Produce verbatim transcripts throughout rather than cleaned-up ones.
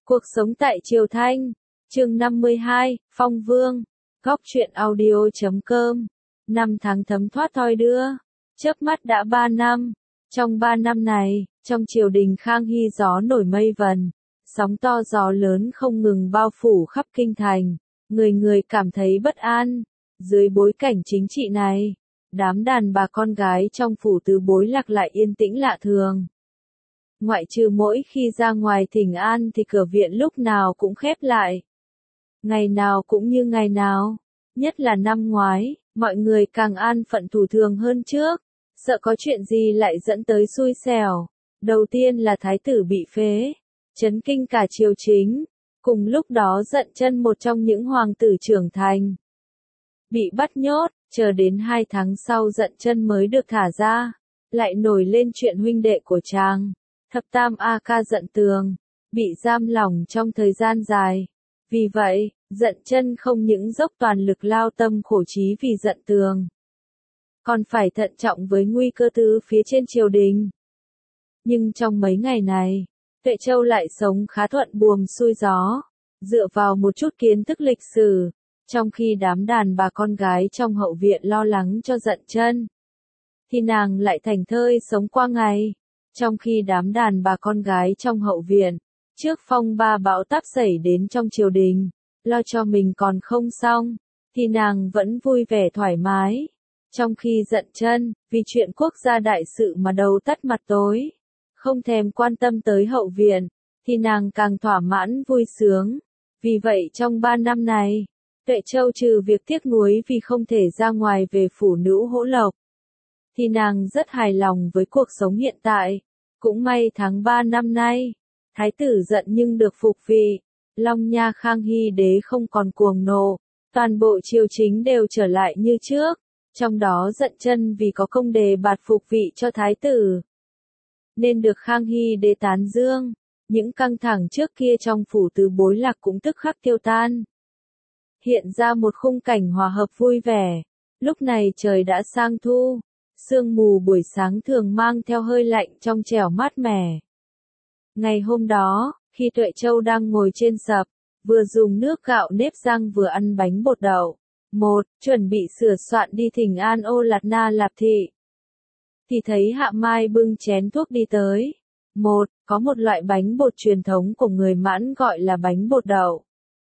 Cuộc sống tại Triều Thanh, chương năm mươi hai, Phong Vương, Góc truyện audio chấm com. Năm tháng thấm thoát thoi đưa, chớp mắt đã ba năm. Trong ba năm này, trong triều đình Khang Hy gió nổi mây vần, sóng to gió lớn không ngừng bao phủ khắp kinh thành, người người cảm thấy bất an. Dưới bối cảnh chính trị này, đám đàn bà con gái trong phủ tứ bối lạc lại yên tĩnh lạ thường. Ngoại trừ mỗi khi ra ngoài thỉnh an thì cửa viện lúc nào cũng khép lại. Ngày nào cũng như ngày nào, nhất là năm ngoái, mọi người càng an phận thủ thường hơn trước, sợ có chuyện gì lại dẫn tới xui xẻo. Đầu tiên là thái tử bị phế, chấn kinh cả triều chính, cùng lúc đó Dận Chân một trong những hoàng tử trưởng thành, bị bắt nhốt, chờ đến hai tháng sau Dận Chân mới được thả ra, lại nổi lên chuyện huynh đệ của chàng, Thập Tam A Ca Dận Tường, bị giam lỏng trong thời gian dài. Vì vậy, Dận Chân không những dốc toàn lực lao tâm khổ trí vì Dận Tường, còn phải thận trọng với nguy cơ từ phía trên triều đình. Nhưng trong mấy ngày này, Tuệ Châu lại sống khá thuận buồm xuôi gió, dựa vào một chút kiến thức lịch sử, trong khi đám đàn bà con gái trong hậu viện lo lắng cho Dận Chân, thì nàng lại thảnh thơi sống qua ngày. Trong khi đám đàn bà con gái trong hậu viện, trước phong ba bão táp xảy đến trong triều đình, lo cho mình còn không xong, thì nàng vẫn vui vẻ thoải mái. Trong khi Dận Chân, vì chuyện quốc gia đại sự mà đầu tắt mặt tối, không thèm quan tâm tới hậu viện, thì nàng càng thỏa mãn vui sướng. Vì vậy trong ba năm này, Tuệ Châu trừ việc tiếc nuối vì không thể ra ngoài về phủ nữ Hỗ Lộc, thì nàng rất hài lòng với cuộc sống hiện tại. Cũng may tháng ba năm nay, thái tử Dận nhưng được phục vị, Long Nha Khang Hy đế không còn cuồng nộ, toàn bộ triều chính đều trở lại như trước, trong đó Dận Chân vì có công đề bạt phục vị cho thái tử, nên được Khang Hy đế tán dương. Những căng thẳng trước kia trong phủ tứ bối lạc cũng tức khắc tiêu tan, hiện ra một khung cảnh hòa hợp vui vẻ. Lúc này trời đã sang thu, sương mù buổi sáng thường mang theo hơi lạnh trong trẻo mát mẻ. Ngày hôm đó, khi Tuệ Châu đang ngồi trên sập, vừa dùng nước gạo nếp rang vừa ăn bánh bột đậu, một, chuẩn bị sửa soạn đi thỉnh an Ô Lạt Na Lạp Thị, thì thấy Hạ Mai bưng chén thuốc đi tới. Một, có một loại bánh bột truyền thống của người Mãn gọi là bánh bột đậu,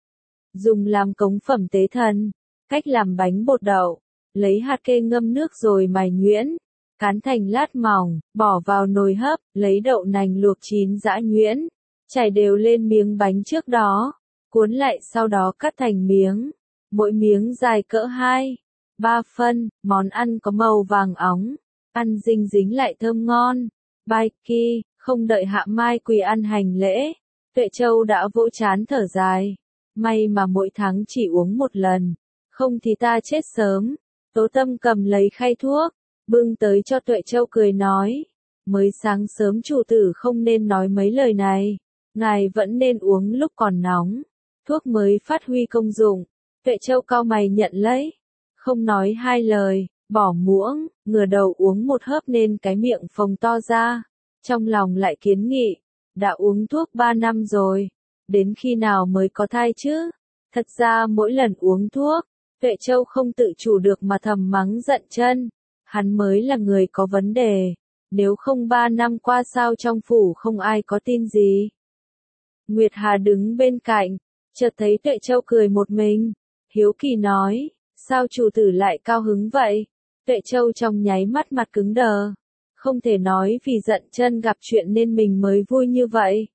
dùng làm cống phẩm tế thần. Cách làm bánh bột đậu: lấy hạt kê ngâm nước rồi mài nhuyễn, cán thành lát mỏng, bỏ vào nồi hấp, lấy đậu nành luộc chín giã nhuyễn, trải đều lên miếng bánh trước đó, cuốn lại sau đó cắt thành miếng, mỗi miếng dài cỡ hai, ba phân, món ăn có màu vàng óng, ăn dinh dính lại thơm ngon. Bài kỳ, không đợi Hạ Mai quỳ ăn hành lễ, Tuệ Châu đã vỗ trán thở dài, may mà mỗi tháng chỉ uống một lần, không thì ta chết sớm. Tố Tâm cầm lấy khay thuốc, bưng tới cho Tuệ Châu cười nói, mới sáng sớm chủ tử không nên nói mấy lời này, ngài vẫn nên uống lúc còn nóng, thuốc mới phát huy công dụng. Tuệ Châu cau mày nhận lấy, không nói hai lời, bỏ muỗng, ngửa đầu uống một hớp nên cái miệng phồng to ra, trong lòng lại kiến nghị, đã uống thuốc ba năm rồi, đến khi nào mới có thai chứ? Thật ra mỗi lần uống thuốc, Tuệ Châu không tự chủ được mà thầm mắng Dận Chân, hắn mới là người có vấn đề, nếu không ba năm qua sao trong phủ không ai có tin gì. Nguyệt Hà đứng bên cạnh, chợt thấy Tuệ Châu cười một mình, hiếu kỳ nói, sao chủ tử lại cao hứng vậy? Tuệ Châu trong nháy mắt mặt cứng đờ, không thể nói vì Dận Chân gặp chuyện nên mình mới vui như vậy.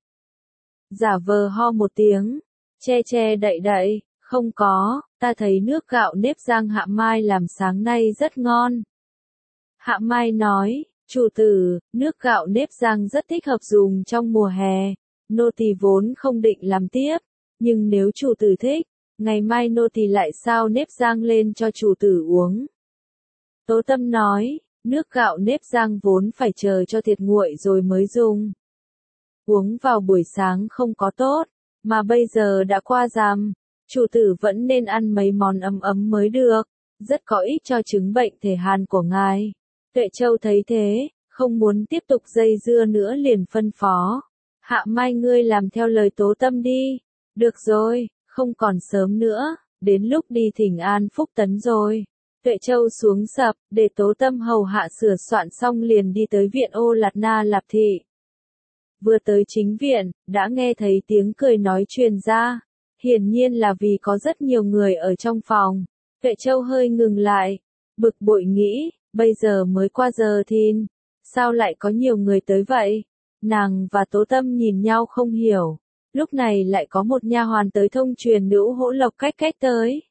Giả vờ ho một tiếng, che che đậy đậy, không có, ta thấy nước gạo nếp rang Hạ Mai làm sáng nay rất ngon. Hạ Mai nói, chủ tử, nước gạo nếp rang rất thích hợp dùng trong mùa hè, nô tỳ vốn không định làm tiếp, nhưng nếu chủ tử thích, ngày mai nô tỳ lại sao nếp rang lên cho chủ tử uống. Tố Tâm nói, nước gạo nếp rang vốn phải chờ cho thiệt nguội rồi mới dùng. Uống vào buổi sáng không có tốt, mà bây giờ đã qua rằm, chủ tử vẫn nên ăn mấy món ấm ấm mới được, rất có ích cho chứng bệnh thể hàn của ngài. Tuệ Châu thấy thế, không muốn tiếp tục dây dưa nữa liền phân phó, Hạ mai ngươi làm theo lời Tố Tâm đi. Được rồi, không còn sớm nữa, đến lúc đi thỉnh an Phúc Tấn rồi. Tuệ Châu xuống sập, để Tố Tâm hầu hạ sửa soạn xong liền đi tới viện Ô Lạt Na Lạp Thị. Vừa tới chính viện, đã nghe thấy tiếng cười nói truyền ra. Hiển nhiên là vì có rất nhiều người ở trong phòng. Tuệ Châu hơi ngừng lại, bực bội nghĩ, bây giờ mới qua giờ thìn, sao lại có nhiều người tới vậy? Nàng và Tố Tâm nhìn nhau không hiểu. Lúc này lại có một nha hoàn tới thông truyền Nữ Hỗ Lộc cách cách tới.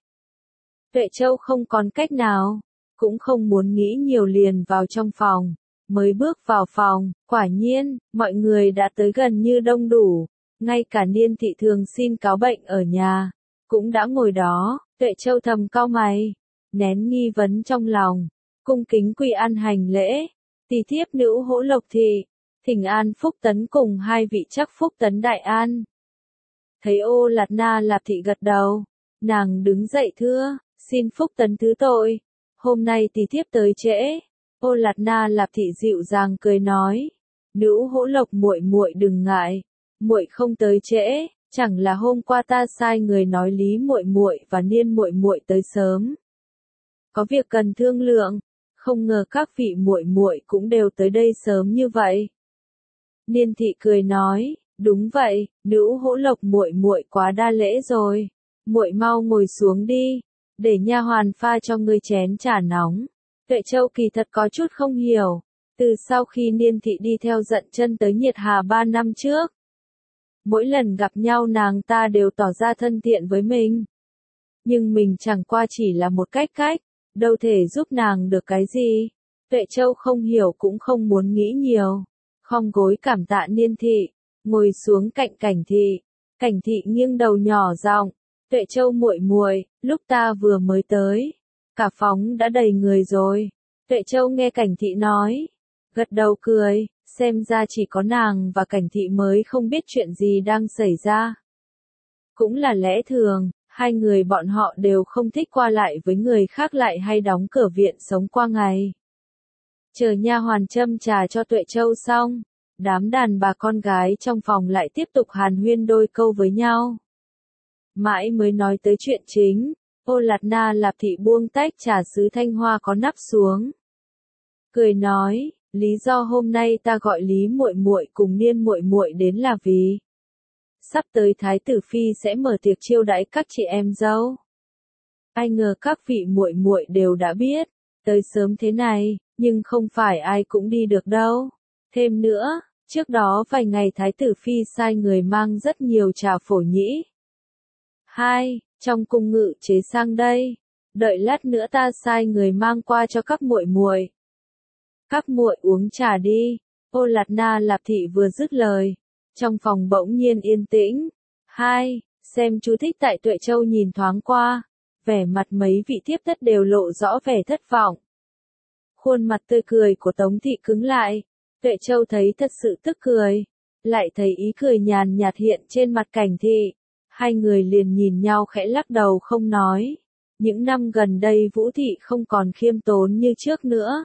Tuệ Châu không còn cách nào, cũng không muốn nghĩ nhiều liền vào trong phòng. Mới bước vào phòng, quả nhiên, mọi người đã tới gần như đông đủ. Ngay cả Niên Thị thường xin cáo bệnh ở nhà, cũng đã ngồi đó. Tuệ Châu thầm cau mày, nén nghi vấn trong lòng, cung kính quy an hành lễ. Tỳ thiếp Nữ Hỗ Lộc Thị, thỉnh an Phúc Tấn cùng hai vị chắc Phúc Tấn đại an. Thấy Ô Lạt Na Lạp Thị gật đầu, nàng đứng dậy thưa, xin Phúc Tấn thứ tội, hôm nay tỳ thiếp tới trễ. Ô Lạt Na Lạp Thị dịu dàng cười nói, Nữ Hỗ Lộc muội muội đừng ngại, muội không tới trễ, chẳng là hôm qua ta sai người nói Lý muội muội và Niên muội muội tới sớm. Có việc cần thương lượng, không ngờ các vị muội muội cũng đều tới đây sớm như vậy. Niên Thị cười nói, đúng vậy, Nữ Hỗ Lộc muội muội quá đa lễ rồi, muội mau ngồi xuống đi, để nha hoàn pha cho ngươi chén trà nóng. Tuệ Châu kỳ thật có chút không hiểu, từ sau khi Niên Thị đi theo Dận Chân tới Nhiệt Hà ba năm trước, mỗi lần gặp nhau nàng ta đều tỏ ra thân thiện với mình. Nhưng mình chẳng qua chỉ là một cách cách, đâu thể giúp nàng được cái gì. Tuệ Châu không hiểu cũng không muốn nghĩ nhiều, khom gối cảm tạ Niên Thị, ngồi xuống cạnh Cảnh Thị. Cảnh Thị nghiêng đầu nhỏ giọng, Tuệ Châu muội muội, lúc ta vừa mới tới, cả phòng đã đầy người rồi. Tuệ Châu nghe Cảnh Thị nói, gật đầu cười, xem ra chỉ có nàng và Cảnh Thị mới không biết chuyện gì đang xảy ra. Cũng là lẽ thường, hai người bọn họ đều không thích qua lại với người khác lại hay đóng cửa viện sống qua ngày. Chờ nha hoàn châm trà cho Tuệ Châu xong, đám đàn bà con gái trong phòng lại tiếp tục hàn huyên đôi câu với nhau. Mãi mới nói tới chuyện chính, Ô Lạt Na Lạp Thị buông tách trà sứ thanh hoa có nắp xuống. Cười nói, lý do hôm nay ta gọi Lý muội muội cùng Niên muội muội đến là vì sắp tới Thái tử phi sẽ mở tiệc chiêu đãi các chị em dâu. Ai ngờ các vị muội muội đều đã biết, tới sớm thế này, nhưng không phải ai cũng đi được đâu. Thêm nữa, trước đó vài ngày Thái tử phi sai người mang rất nhiều trà phổ nhĩ. Hai, trong cung ngự chế sang đây, đợi lát nữa ta sai người mang qua cho các muội muội. Các muội uống trà đi. Ô Lạt Na Lạp Thị vừa dứt lời, trong phòng bỗng nhiên yên tĩnh. Hai, xem chú thích tại Tuệ Châu nhìn thoáng qua, vẻ mặt mấy vị tiếp thất đều lộ rõ vẻ thất vọng. Khuôn mặt tươi cười của Tống Thị cứng lại, Tuệ Châu thấy thật sự tức cười, lại thấy ý cười nhàn nhạt hiện trên mặt Cảnh Thị. Hai người liền nhìn nhau khẽ lắc đầu không nói. Những năm gần đây Vũ Thị không còn khiêm tốn như trước nữa.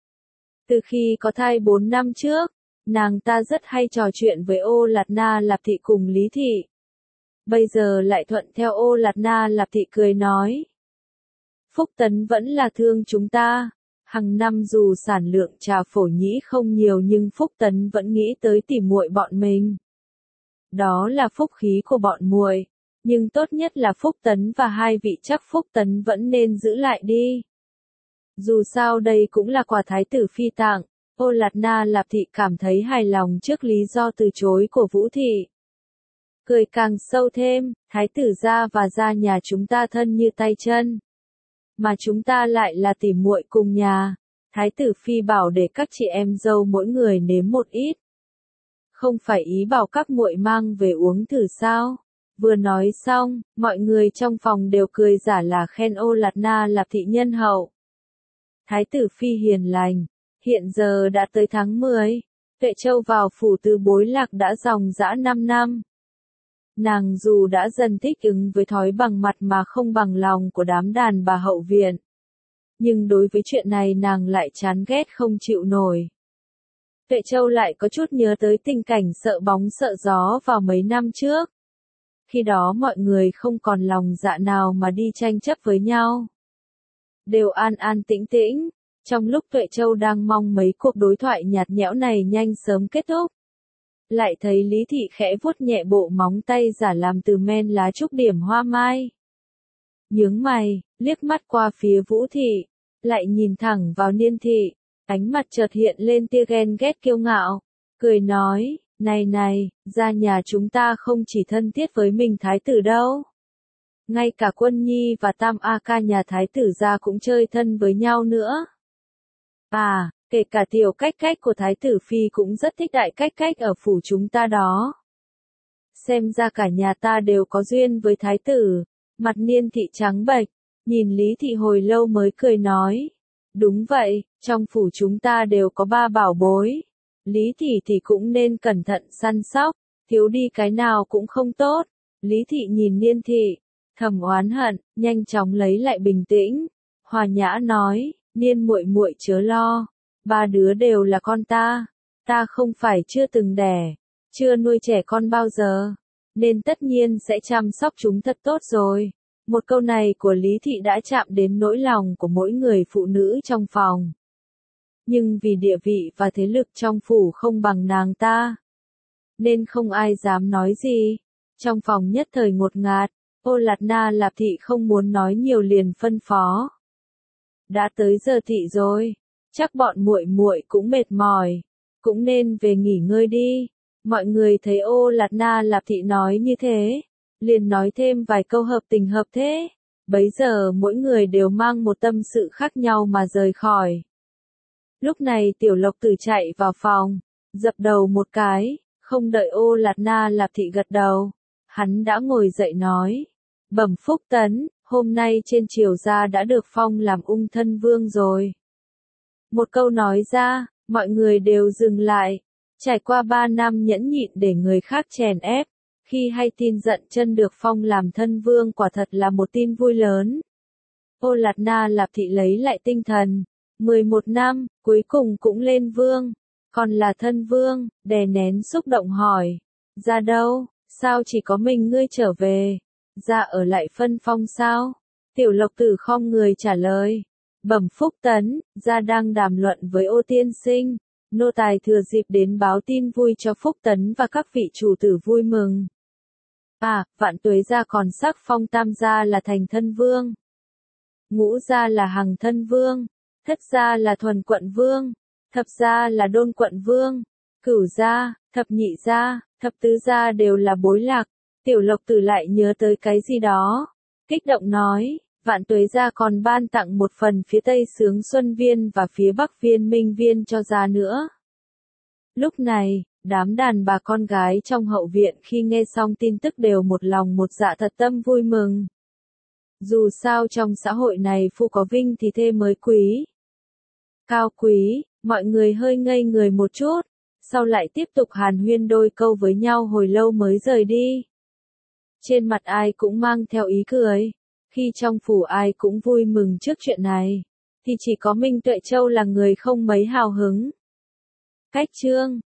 Từ khi có thai bốn năm trước, nàng ta rất hay trò chuyện với Ô Lạt Na Lạp Thị cùng Lý Thị. Bây giờ lại thuận theo Ô Lạt Na Lạp Thị cười nói. Phúc Tấn vẫn là thương chúng ta. Hằng năm dù sản lượng trà phổ nhĩ không nhiều nhưng Phúc Tấn vẫn nghĩ tới tỉ muội bọn mình. Đó là phúc khí của bọn muội, nhưng tốt nhất là Phúc Tấn và hai vị chắc Phúc Tấn vẫn nên giữ lại đi. Dù sao đây cũng là quà Thái tử phi tặng. Ô Lạt Na Lạp Thị cảm thấy hài lòng trước lý do từ chối của Vũ Thị. Cười càng sâu thêm, Thái tử gia và gia nhà chúng ta thân như tay chân. Mà chúng ta lại là tỉ muội cùng nhà. Thái tử phi bảo để các chị em dâu mỗi người nếm một ít. Không phải ý bảo các muội mang về uống thử sao? Vừa nói xong, mọi người trong phòng đều cười giả là khen Ô Lạt Na Lạp Thị nhân hậu. Thái tử phi hiền lành. Hiện giờ đã tới tháng mười, Tuệ Châu vào phủ Từ Bối Lạc đã dòng dã năm năm. Nàng dù đã dần thích ứng với thói bằng mặt mà không bằng lòng của đám đàn bà hậu viện, nhưng đối với chuyện này nàng lại chán ghét không chịu nổi. Tuệ Châu lại có chút nhớ tới tình cảnh sợ bóng sợ gió vào mấy năm trước. Khi đó mọi người không còn lòng dạ nào mà đi tranh chấp với nhau. Đều an an tĩnh tĩnh, trong lúc Tuệ Châu đang mong mấy cuộc đối thoại nhạt nhẽo này nhanh sớm kết thúc. Lại thấy Lý Thị khẽ vuốt nhẹ bộ móng tay giả làm từ men lá trúc điểm hoa mai. Nhướng mày, liếc mắt qua phía Vũ Thị, lại nhìn thẳng vào Niên Thị, ánh mặt chợt hiện lên tia ghen ghét kiêu ngạo, cười nói, này này, gia nhà chúng ta không chỉ thân thiết với mình thái tử đâu. Ngay cả Quân Nhi và Tam A Ca nhà thái tử gia cũng chơi thân với nhau nữa. À, kể cả tiểu cách cách của thái tử phi cũng rất thích đại cách cách ở phủ chúng ta đó. Xem ra cả nhà ta đều có duyên với thái tử. Mặt Niên Thị trắng bệch, nhìn Lý Thị hồi lâu mới cười nói. Đúng vậy, trong phủ chúng ta đều có ba bảo bối. Lý Thị thì cũng nên cẩn thận săn sóc, thiếu đi cái nào cũng không tốt. Lý Thị nhìn Niên Thị, thầm oán hận, nhanh chóng lấy lại bình tĩnh. Hòa nhã nói, Niên muội muội chớ lo, ba đứa đều là con ta. Ta không phải chưa từng đẻ, chưa nuôi trẻ con bao giờ, nên tất nhiên sẽ chăm sóc chúng thật tốt rồi. Một câu này của Lý Thị đã chạm đến nỗi lòng của mỗi người phụ nữ trong phòng. Nhưng vì địa vị và thế lực trong phủ không bằng nàng ta, nên không ai dám nói gì. Trong phòng nhất thời ngột ngạt, Ô Lạt Na Lạp Thị không muốn nói nhiều liền phân phó. Đã tới giờ thị rồi, chắc bọn muội muội cũng mệt mỏi, cũng nên về nghỉ ngơi đi. Mọi người thấy Ô Lạt Na Lạp Thị nói như thế, liền nói thêm vài câu hợp tình hợp thế. Bấy giờ mỗi người đều mang một tâm sự khác nhau mà rời khỏi. Lúc này Tiểu Lộc Tử chạy vào phòng, dập đầu một cái, không đợi Ô Lạt Na Lạp Thị gật đầu, hắn đã ngồi dậy nói, bẩm Phúc Tấn, hôm nay trên triều gia đã được phong làm ung thân vương rồi. Một câu nói ra, mọi người đều dừng lại, trải qua ba năm nhẫn nhịn để người khác chèn ép, khi hay tin giận chân được phong làm thân vương quả thật là một tin vui lớn. Ô Lạt Na Lạp Thị lấy lại tinh thần, mười một năm, cuối cùng cũng lên vương, còn là thân vương, đè nén xúc động hỏi, ra đâu, sao chỉ có mình ngươi trở về, ra ở lại phân phong sao? Tiểu Lộc Tử khom người trả lời, bẩm Phúc Tấn, ra đang đàm luận với Ô tiên sinh, nô tài thừa dịp đến báo tin vui cho Phúc Tấn và các vị chủ tử vui mừng. À, Vạn Tuế gia còn sắc phong Tam gia là thành thân vương, Ngũ gia là hằng thân vương, Thất gia là thuần quận vương, Thập gia là đôn quận vương, Cửu gia, thập nhị gia, thập tứ gia đều là bối lạc. Tiểu Lộc Tử lại nhớ tới cái gì đó, kích động nói, Vạn Tuế gia còn ban tặng một phần phía Tây Sướng Xuân Viên và phía Bắc Viên Minh Viên cho gia nữa. Lúc này, đám đàn bà con gái trong hậu viện khi nghe xong tin tức đều một lòng một dạ thật tâm vui mừng. Dù sao trong xã hội này phu có vinh thì thê mới quý. Cao quý, mọi người hơi ngây người một chút, sau lại tiếp tục hàn huyên đôi câu với nhau hồi lâu mới rời đi. Trên mặt ai cũng mang theo ý cười, khi trong phủ ai cũng vui mừng trước chuyện này, thì chỉ có Minh Tuệ Châu là người không mấy hào hứng. Cách chương